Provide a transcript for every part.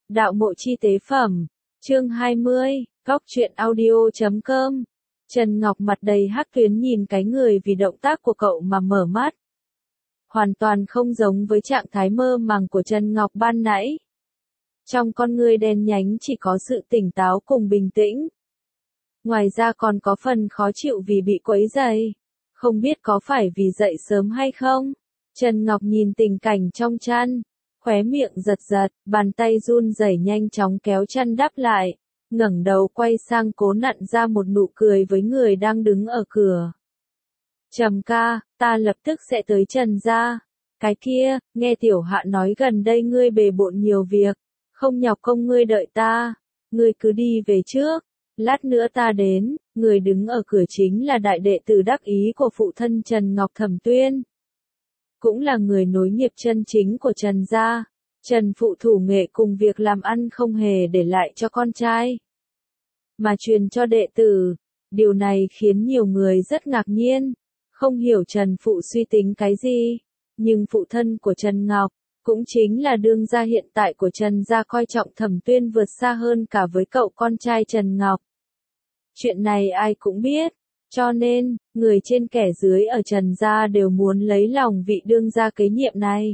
Đạo mộ chi tế phẩm. Chương 20, Góc truyện audio.com. Trần Ngọc mặt đầy hắc tuyến nhìn cái người vì động tác của cậu mà mở mắt. Hoàn toàn không giống với trạng thái mơ màng của Trần Ngọc ban nãy. Trong con ngươi đen nhánh chỉ có sự tỉnh táo cùng bình tĩnh. Ngoài ra còn có phần khó chịu vì bị quấy rầy. Không biết có phải vì dậy sớm hay không? Trần Ngọc nhìn tình cảnh trong chăn, khóe miệng giật giật, bàn tay run rẩy nhanh chóng kéo chăn đắp lại, ngẩng đầu quay sang cố nặn ra một nụ cười với người đang đứng ở cửa. Trầm ca, ta lập tức sẽ tới Trần gia. Cái kia, nghe tiểu hạ nói gần đây ngươi bề bộn nhiều việc, không nhọc công ngươi đợi ta, ngươi cứ đi về trước, lát nữa ta đến. Người đứng ở cửa chính là đại đệ tử đắc ý của phụ thân Trần Ngọc Thẩm Tuyên. Cũng là người nối nghiệp chân chính của Trần gia. Trần phụ thủ nghệ cùng việc làm ăn không hề để lại cho con trai, mà truyền cho đệ tử. Điều này khiến nhiều người rất ngạc nhiên, không hiểu Trần phụ suy tính cái gì. Nhưng phụ thân của Trần Ngọc, cũng chính là đương gia hiện tại của Trần gia coi trọng Thẩm Tuyên vượt xa hơn cả với cậu con trai Trần Ngọc. Chuyện này ai cũng biết, cho nên, người trên kẻ dưới ở Trần gia đều muốn lấy lòng vị đương gia kế nhiệm này.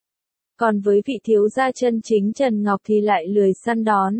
Còn với vị thiếu gia chân chính Trần Ngọc thì lại lười săn đón.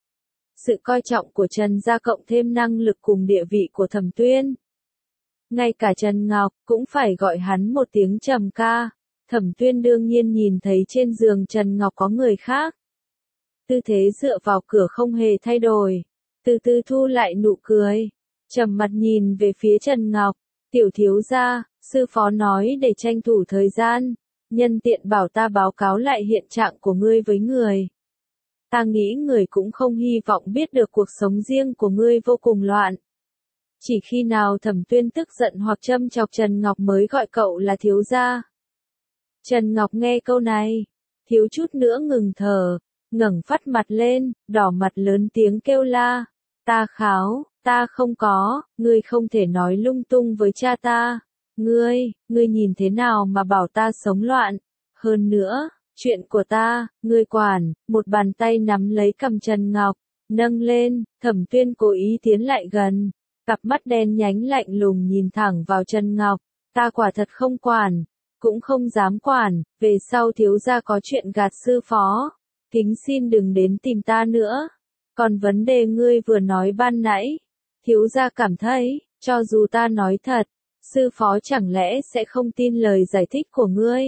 Sự coi trọng của Trần gia cộng thêm năng lực cùng địa vị của Thẩm Tuyên. Ngay cả Trần Ngọc cũng phải gọi hắn một tiếng Trầm ca. Thẩm Tuyên đương nhiên nhìn thấy trên giường Trần Ngọc có người khác. Tư thế dựa vào cửa không hề thay đổi. Từ từ thu lại nụ cười, trầm mặt nhìn về phía Trần Ngọc. Tiểu thiếu gia, sư phó nói để tranh thủ thời gian, nhân tiện bảo ta báo cáo lại hiện trạng của ngươi với người. Ta nghĩ người cũng không hy vọng biết được cuộc sống riêng của ngươi vô cùng loạn. Chỉ khi nào Thẩm Tuyên tức giận hoặc châm chọc Trần Ngọc mới gọi cậu là thiếu gia. Trần Ngọc nghe câu này, thiếu chút nữa ngừng thở, ngẩng phát mặt lên, đỏ mặt lớn tiếng kêu la. Ta kháo, ta không có, ngươi không thể nói lung tung với cha ta. Ngươi nhìn thế nào mà bảo ta sống loạn? Hơn nữa, chuyện của ta, ngươi quản. Một bàn tay nắm lấy cằm Trần Ngọc, nâng lên. Thẩm Tuyên cố ý tiến lại gần, cặp mắt đen nhánh lạnh lùng nhìn thẳng vào Trần Ngọc. Ta quả thật không quản, cũng không dám quản. Về sau thiếu gia có chuyện gạt sư phó, kính xin đừng đến tìm ta nữa. Còn vấn đề ngươi vừa nói ban nãy, thiếu gia cảm thấy, cho dù ta nói thật, sư phó chẳng lẽ sẽ không tin lời giải thích của ngươi?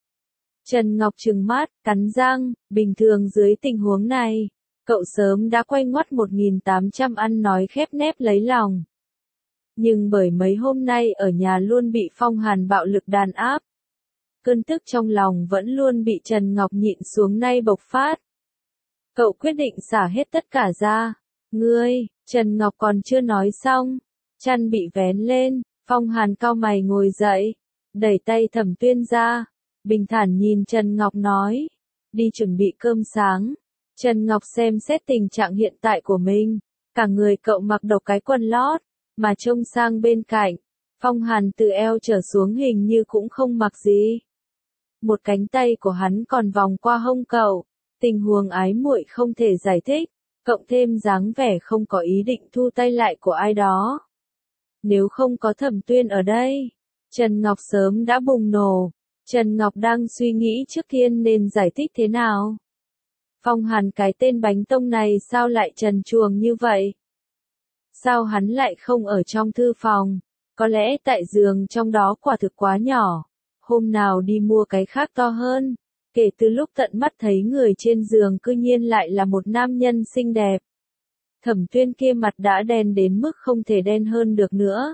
Trần Ngọc trừng mắt, cắn răng, bình thường dưới tình huống này, cậu sớm đã quay ngoắt 1800 ăn nói khép nép lấy lòng. Nhưng bởi mấy hôm nay ở nhà luôn bị Phong Hàn bạo lực đàn áp, cơn tức trong lòng vẫn luôn bị Trần Ngọc nhịn xuống nay bộc phát. Cậu quyết định xả hết tất cả ra. Ngươi, Trần Ngọc còn chưa nói xong, chăn bị vén lên, Phong Hàn cau mày ngồi dậy, đẩy tay Thẩm Tuyên ra, bình thản nhìn Trần Ngọc nói, đi chuẩn bị cơm sáng. Trần Ngọc xem xét tình trạng hiện tại của mình, cả người cậu mặc độc cái quần lót, mà trông sang bên cạnh, Phong Hàn từ eo trở xuống hình như cũng không mặc gì. Một cánh tay của hắn còn vòng qua hông cậu. Tình huống ái muội không thể giải thích, cộng thêm dáng vẻ không có ý định thu tay lại của ai đó. Nếu không có Thẩm Tuyên ở đây, Trần Ngọc sớm đã bùng nổ. Trần Ngọc đang suy nghĩ trước tiên nên giải thích thế nào. Phong Hàn cái tên bánh tông này sao lại trần truồng như vậy? Sao hắn lại không ở trong thư phòng? Có lẽ tại giường trong đó quả thực quá nhỏ. Hôm nào đi mua cái khác to hơn. Kể từ lúc tận mắt thấy người trên giường cư nhiên lại là một nam nhân xinh đẹp. Thẩm Tuyên kia mặt đã đen đến mức không thể đen hơn được nữa.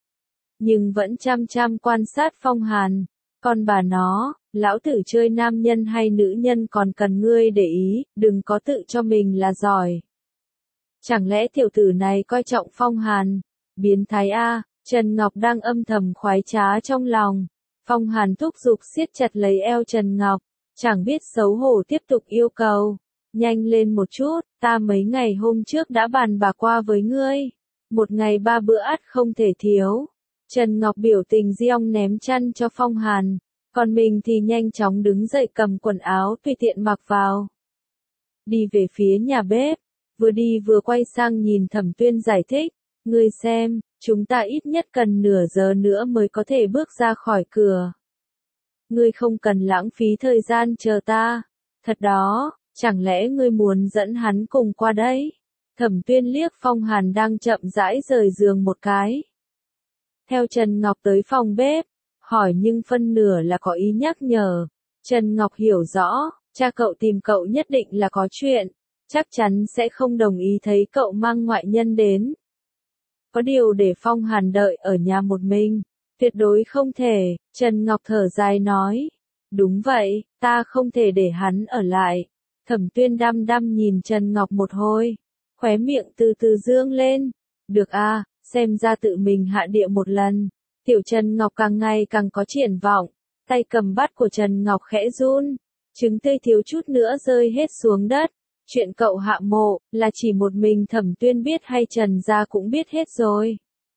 Nhưng vẫn chăm chăm quan sát Phong Hàn. Còn bà nó, lão tử chơi nam nhân hay nữ nhân còn cần ngươi để ý, đừng có tự cho mình là giỏi. Chẳng lẽ tiểu tử này coi trọng Phong Hàn? Biến thái a. Trần Ngọc đang âm thầm khoái trá trong lòng. Phong Hàn thúc giục siết chặt lấy eo Trần Ngọc. Chẳng biết xấu hổ tiếp tục yêu cầu. Nhanh lên một chút, ta mấy ngày hôm trước đã bàn bạc qua với ngươi. Một ngày 3 bữa ắt không thể thiếu. Trần Ngọc biểu tình giong ném chăn cho Phong Hàn. Còn mình thì nhanh chóng đứng dậy cầm quần áo tùy tiện mặc vào. đi về phía nhà bếp, vừa đi vừa quay sang nhìn Thẩm Tuyên giải thích, ngươi xem, chúng ta ít nhất cần nửa giờ nữa mới có thể bước ra khỏi cửa. Ngươi không cần lãng phí thời gian chờ ta. Thật đó, chẳng lẽ ngươi muốn dẫn hắn cùng qua đấy? Thẩm Tuyên liếc Phong Hàn đang chậm rãi rời giường một cái. Theo Trần Ngọc tới phòng bếp, hỏi nhưng phân nửa là có ý nhắc nhở. Trần Ngọc hiểu rõ, cha cậu tìm cậu nhất định là có chuyện, chắc chắn sẽ không đồng ý thấy cậu mang ngoại nhân đến. Có điều để Phong Hàn đợi ở nhà một mình, tuyệt đối không thể, Trần Ngọc thở dài nói. Đúng vậy, ta không thể để hắn ở lại. Thẩm Tuyên đăm đăm nhìn Trần Ngọc một hồi, khóe miệng từ từ dương lên. Được a, xem ra tự mình hạ địa một lần. Tiểu Trần Ngọc càng ngày càng có triển vọng, tay cầm bát của Trần Ngọc khẽ run, trứng tươi thiếu chút nữa rơi hết xuống đất. Chuyện cậu hạ mộ, là chỉ một mình Thẩm Tuyên biết hay Trần gia cũng biết hết rồi.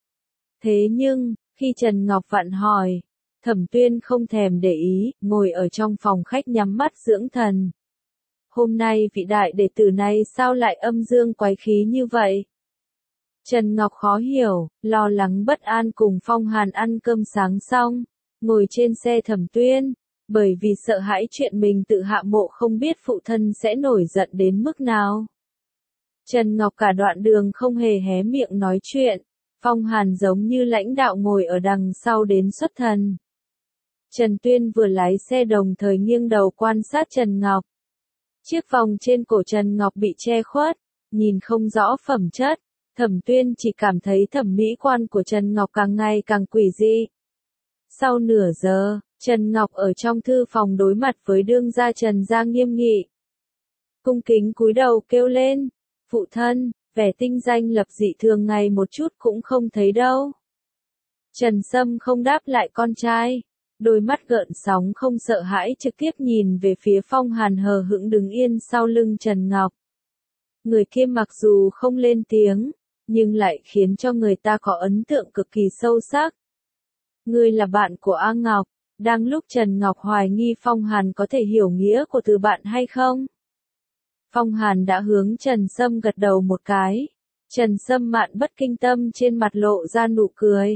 Thế nhưng, khi Trần Ngọc vặn hỏi, Thẩm Tuyên không thèm để ý, ngồi ở trong phòng khách nhắm mắt dưỡng thần. Hôm nay vị đại đệ tử này sao lại âm dương quái khí như vậy? Trần Ngọc khó hiểu, lo lắng bất an cùng Phong Hàn ăn cơm sáng xong, ngồi trên xe Thẩm Tuyên, bởi vì sợ hãi chuyện mình tự hạ mộ không biết phụ thân sẽ nổi giận đến mức nào. Trần Ngọc cả đoạn đường không hề hé miệng nói chuyện, Phong Hàn giống như lãnh đạo ngồi ở đằng sau đến xuất thần. Trần Tuyên vừa lái xe đồng thời nghiêng đầu quan sát Trần Ngọc. Chiếc vòng trên cổ Trần Ngọc bị che khuất, nhìn không rõ phẩm chất, Thẩm Tuyên chỉ cảm thấy thẩm mỹ quan của Trần Ngọc càng ngày càng quỷ dị. Sau nửa giờ, Trần Ngọc ở trong thư phòng đối mặt với đương gia Trần gia nghiêm nghị. Cung kính cúi đầu kêu lên, phụ thân, vẻ tinh danh lập dị thường ngày một chút cũng không thấy đâu. Trần Sâm không đáp lại con trai, đôi mắt gợn sóng không sợ hãi trực tiếp nhìn về phía Phong Hàn hờ hững đứng yên sau lưng Trần Ngọc. Người kia mặc dù không lên tiếng, nhưng lại khiến cho người ta có ấn tượng cực kỳ sâu sắc. Ngươi là bạn của A Ngọc, đang lúc Trần Ngọc hoài nghi Phong Hàn có thể hiểu nghĩa của từ bạn hay không. Phong Hàn đã hướng Trần Sâm gật đầu một cái. Trần Sâm mạn bất kinh tâm trên mặt lộ ra nụ cười.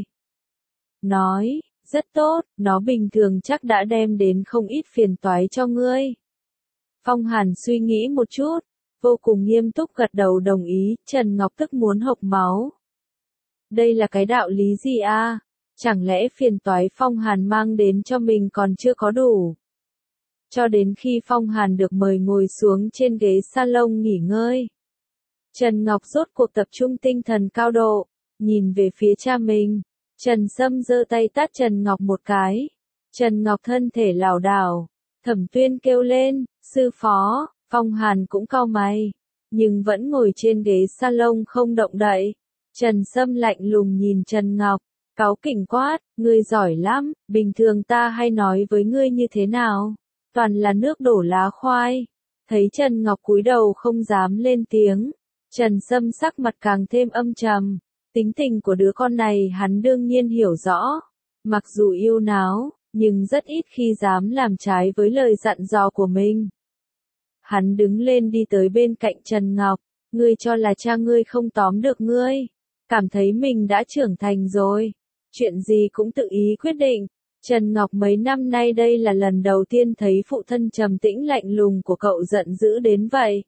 Nói, rất tốt, nó bình thường chắc đã đem đến không ít phiền toái cho ngươi. Phong Hàn suy nghĩ một chút, vô cùng nghiêm túc gật đầu đồng ý, Trần Ngọc tức muốn hộc máu. Đây là cái đạo lý gì a? Chẳng lẽ phiền toái Phong Hàn mang đến cho mình còn chưa có đủ? Cho đến khi Phong Hàn được mời ngồi xuống trên ghế salon nghỉ ngơi. Trần Ngọc rốt cuộc tập trung tinh thần cao độ, nhìn về phía cha mình. Trần Sâm giơ tay tát Trần Ngọc một cái. Trần Ngọc thân thể lảo đảo. Thẩm Tuyên kêu lên, sư phó. Phong Hàn cũng cau mày, nhưng vẫn ngồi trên ghế salon không động đậy. Trần Sâm lạnh lùng nhìn Trần Ngọc, cáu kỉnh quát, ngươi giỏi lắm, bình thường ta hay nói với ngươi như thế nào? Toàn là nước đổ lá khoai. Thấy Trần Ngọc cúi đầu không dám lên tiếng, Trần Sâm sắc mặt càng thêm âm trầm. Tính tình của đứa con này hắn đương nhiên hiểu rõ. Mặc dù yêu náo, nhưng rất ít khi dám làm trái với lời dặn dò của mình. Hắn đứng lên đi tới bên cạnh Trần Ngọc, ngươi cho là cha ngươi không tóm được ngươi, cảm thấy mình đã trưởng thành rồi, chuyện gì cũng tự ý quyết định. Trần Ngọc mấy năm nay đây là lần đầu tiên thấy phụ thân trầm tĩnh lạnh lùng của cậu giận dữ đến vậy.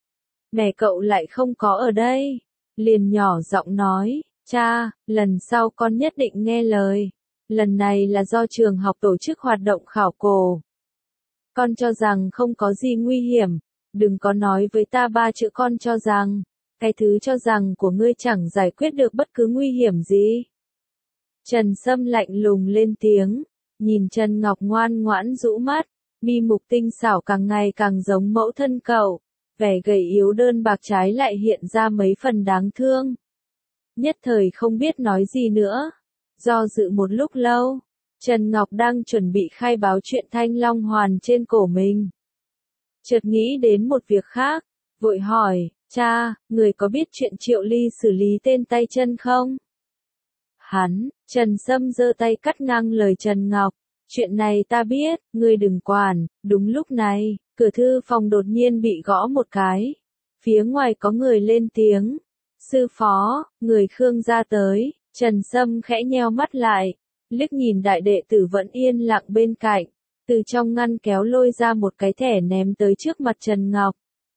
Mẹ cậu lại không có ở đây, liền nhỏ giọng nói, cha, lần sau con nhất định nghe lời, lần này là do trường học tổ chức hoạt động khảo cổ. Con cho rằng không có gì nguy hiểm, đừng có nói với ta ba chữ con cho rằng, cái thứ cho rằng của ngươi chẳng giải quyết được bất cứ nguy hiểm gì. Trần Sâm lạnh lùng lên tiếng, nhìn Trần Ngọc ngoan ngoãn rũ mắt, mi mục tinh xảo càng ngày càng giống mẫu thân cậu, vẻ gầy yếu đơn bạc trái lại hiện ra mấy phần đáng thương. Nhất thời không biết nói gì nữa, do dự một lúc lâu. Trần Ngọc đang chuẩn bị khai báo chuyện Thanh Long Hoàn trên cổ mình. Chợt nghĩ đến một việc khác, vội hỏi, cha, người có biết chuyện Triệu Ly xử lý tên tay chân không? Hắn, Trần Sâm giơ tay cắt ngang lời Trần Ngọc, chuyện này ta biết, ngươi đừng quản. Đúng lúc này, Cửa thư phòng đột nhiên bị gõ một cái. Phía ngoài có người lên tiếng. Sư phó, người Khương gia tới. Trần Sâm khẽ nheo mắt lại, liếc nhìn đại đệ tử vẫn yên lặng bên cạnh, từ trong ngăn kéo lôi ra một cái thẻ ném tới trước mặt Trần Ngọc.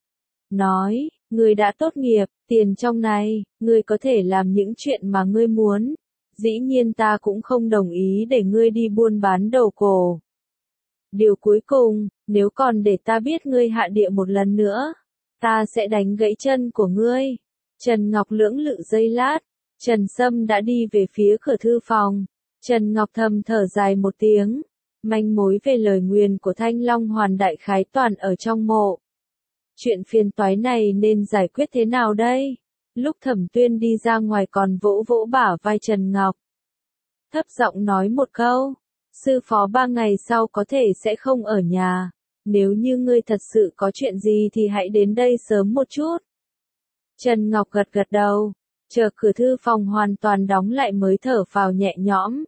Nói, ngươi đã tốt nghiệp, tiền trong này, ngươi có thể làm những chuyện mà ngươi muốn. Dĩ nhiên ta cũng không đồng ý để ngươi đi buôn bán đồ cổ. Điều cuối cùng, nếu còn để ta biết ngươi hạ địa một lần nữa, ta sẽ đánh gãy chân của ngươi. Trần Ngọc lưỡng lự giây lát, Trần Sâm đã đi về phía cửa thư phòng. Trần Ngọc thầm thở dài một tiếng, manh mối về lời nguyền của Thanh Long Hoàn đại khái toàn ở trong mộ. Chuyện phiền toái này nên giải quyết thế nào đây? Lúc Thẩm Tuyên đi ra ngoài còn vỗ vỗ bả vai Trần Ngọc. Thấp giọng nói một câu, sư phó 3 ngày sau có thể sẽ không ở nhà. Nếu như ngươi thật sự có chuyện gì thì hãy đến đây sớm một chút. Trần Ngọc gật gật đầu, chờ cửa thư phòng hoàn toàn đóng lại mới thở phào nhẹ nhõm.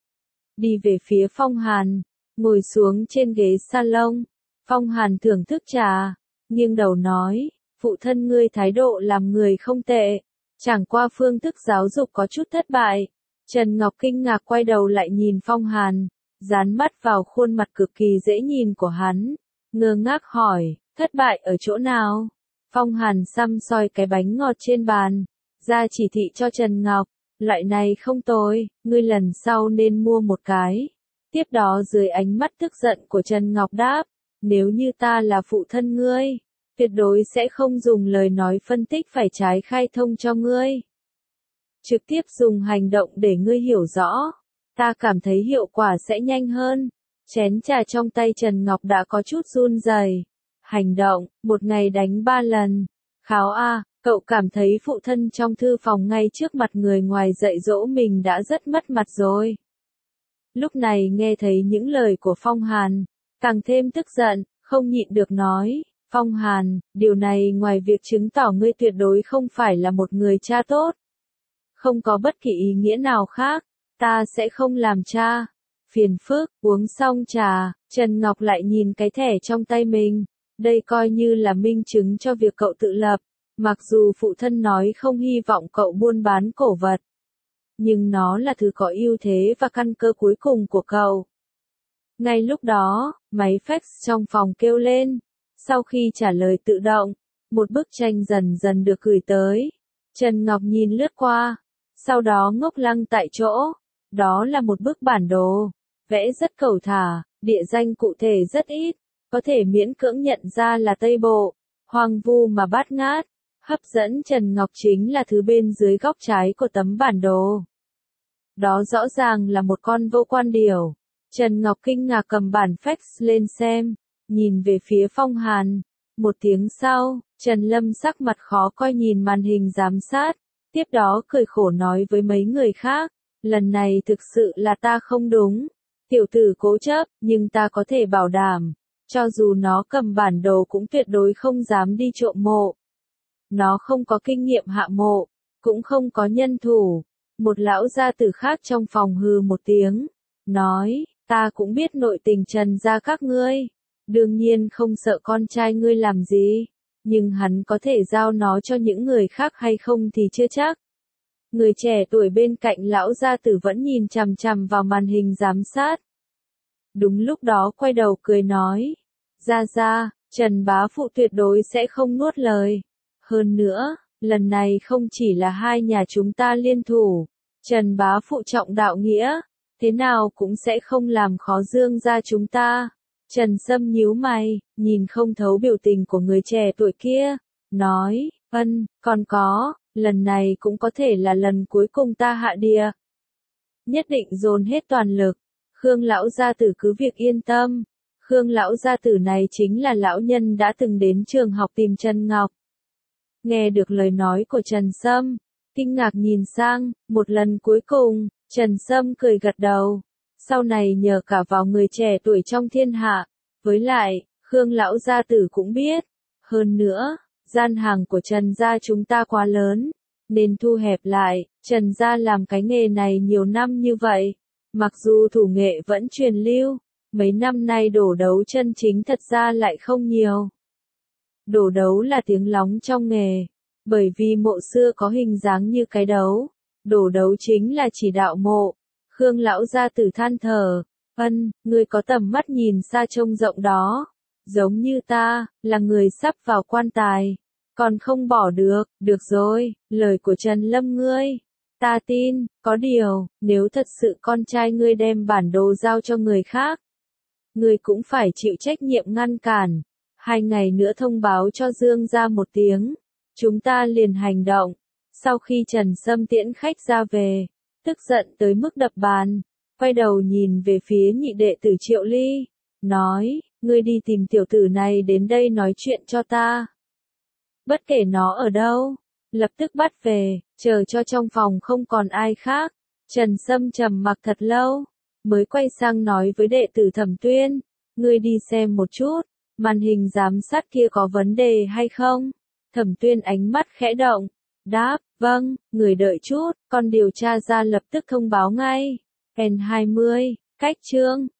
Đi về phía Phong Hàn, ngồi xuống trên ghế salon. Phong Hàn thưởng thức trà, nghiêng đầu nói, phụ thân ngươi thái độ làm người không tệ, chẳng qua phương thức giáo dục có chút thất bại. Trần Ngọc kinh ngạc quay đầu lại nhìn Phong Hàn, dán mắt vào khuôn mặt cực kỳ dễ nhìn của hắn, ngơ ngác hỏi, thất bại ở chỗ nào? Phong Hàn xăm soi cái bánh ngọt trên bàn, ra chỉ thị cho Trần Ngọc, loại này không tồi, ngươi lần sau nên mua một cái. Tiếp đó dưới ánh mắt tức giận của Trần Ngọc đáp, nếu như ta là phụ thân ngươi, tuyệt đối sẽ không dùng lời nói phân tích phải trái khai thông cho ngươi. Trực tiếp dùng hành động để ngươi hiểu rõ, ta cảm thấy hiệu quả sẽ nhanh hơn. Chén trà trong tay Trần Ngọc đã có chút run rẩy. Hành động, một ngày đánh 3 lần. Kháo a, cậu cảm thấy phụ thân trong thư phòng ngay trước mặt người ngoài dạy dỗ mình đã rất mất mặt rồi. Lúc này nghe thấy những lời của Phong Hàn, càng thêm tức giận, không nhịn được nói, Phong Hàn, điều này ngoài việc chứng tỏ ngươi tuyệt đối không phải là một người cha tốt. Không có bất kỳ ý nghĩa nào khác, ta sẽ không làm cha. Phiền phức, uống xong trà, Trần Ngọc lại nhìn cái thẻ trong tay mình. Đây coi như là minh chứng cho việc cậu tự lập. Mặc dù phụ thân nói không hy vọng cậu buôn bán cổ vật, nhưng nó là thứ có ưu thế và căn cơ cuối cùng của cậu. Ngay lúc đó, máy fax trong phòng kêu lên. Sau khi trả lời tự động, một bức tranh dần dần được gửi tới. Trần Ngọc nhìn lướt qua, sau đó ngốc lăng tại chỗ. Đó là một bức bản đồ, vẽ rất cầu thả, địa danh cụ thể rất ít, có thể miễn cưỡng nhận ra là Tây Bộ, hoang vu mà bát ngát. Hấp dẫn Trần Ngọc chính là thứ bên dưới góc trái của tấm bản đồ. Đó rõ ràng là một con vô quan điểu. Trần Ngọc kinh ngạc cầm bản fax lên xem, nhìn về phía Phong Hàn. Một tiếng sau, Trần Lâm sắc mặt khó coi nhìn màn hình giám sát, tiếp đó cười khổ nói với mấy người khác, lần này thực sự là ta không đúng. Tiểu tử cố chấp, nhưng ta có thể bảo đảm, cho dù nó cầm bản đồ cũng tuyệt đối không dám đi trộm mộ. Nó không có kinh nghiệm hạ mộ, cũng không có nhân thủ. Một lão gia tử khác trong phòng hừ một tiếng, nói, ta cũng biết nội tình Trần gia các ngươi, đương nhiên không sợ con trai ngươi làm gì, nhưng hắn có thể giao nó cho những người khác hay không thì chưa chắc. Người trẻ tuổi bên cạnh lão gia tử vẫn nhìn chằm chằm vào màn hình giám sát. Đúng lúc đó quay đầu cười nói, gia, Trần bá phụ tuyệt đối sẽ không nuốt lời. Hơn nữa, lần này không chỉ là hai nhà chúng ta liên thủ, Trần bá phụ trọng đạo nghĩa, thế nào cũng sẽ không làm khó Dương gia chúng ta. Trần Sâm nhíu mày, nhìn không thấu biểu tình của người trẻ tuổi kia, nói, còn có, lần này cũng có thể là lần cuối cùng ta hạ địa. Nhất định dồn hết toàn lực, Khương lão gia tử cứ việc yên tâm. Khương lão gia tử này chính là lão nhân đã từng đến trường học tìm Trần Ngọc. Nghe được lời nói của Trần Sâm, kinh ngạc nhìn sang, một lần cuối cùng, Trần Sâm cười gật đầu. Sau này nhờ cả vào người trẻ tuổi trong thiên hạ, với lại, Khương lão gia tử cũng biết. Hơn nữa, gian hàng của Trần gia chúng ta quá lớn, nên thu hẹp lại. Trần gia làm cái nghề này nhiều năm như vậy, mặc dù thủ nghệ vẫn truyền lưu, Mấy năm nay đổ đấu chân chính thật ra lại không nhiều. Đổ đấu là tiếng lóng trong nghề, bởi vì mộ xưa có hình dáng như cái đấu, đổ đấu chính là chỉ đạo mộ. Khương lão gia tử than thở, ngươi có tầm mắt nhìn xa trông rộng đó, giống như ta, là người sắp vào quan tài, còn không bỏ được rồi, lời của Trần Lâm ngươi, ta tin, có điều, nếu thật sự con trai ngươi đem bản đồ giao cho người khác, ngươi cũng phải chịu trách nhiệm ngăn cản, 2 ngày nữa thông báo cho Dương gia một tiếng, chúng ta liền hành động. Sau khi Trần Sâm tiễn khách ra về, tức giận tới mức đập bàn, quay đầu nhìn về phía nhị đệ tử Triệu Ly, nói, ngươi đi tìm tiểu tử này đến đây nói chuyện cho ta. Bất kể nó ở đâu, lập tức bắt về, chờ cho trong phòng không còn ai khác. Trần Sâm trầm mặc thật lâu, mới quay sang nói với đệ tử Thẩm Tuyên, ngươi đi xem một chút, màn hình giám sát kia có vấn đề hay không? Thẩm Tuyên ánh mắt khẽ động, đáp, vâng, người đợi chút, con điều tra ra lập tức thông báo ngay. N20, cách chương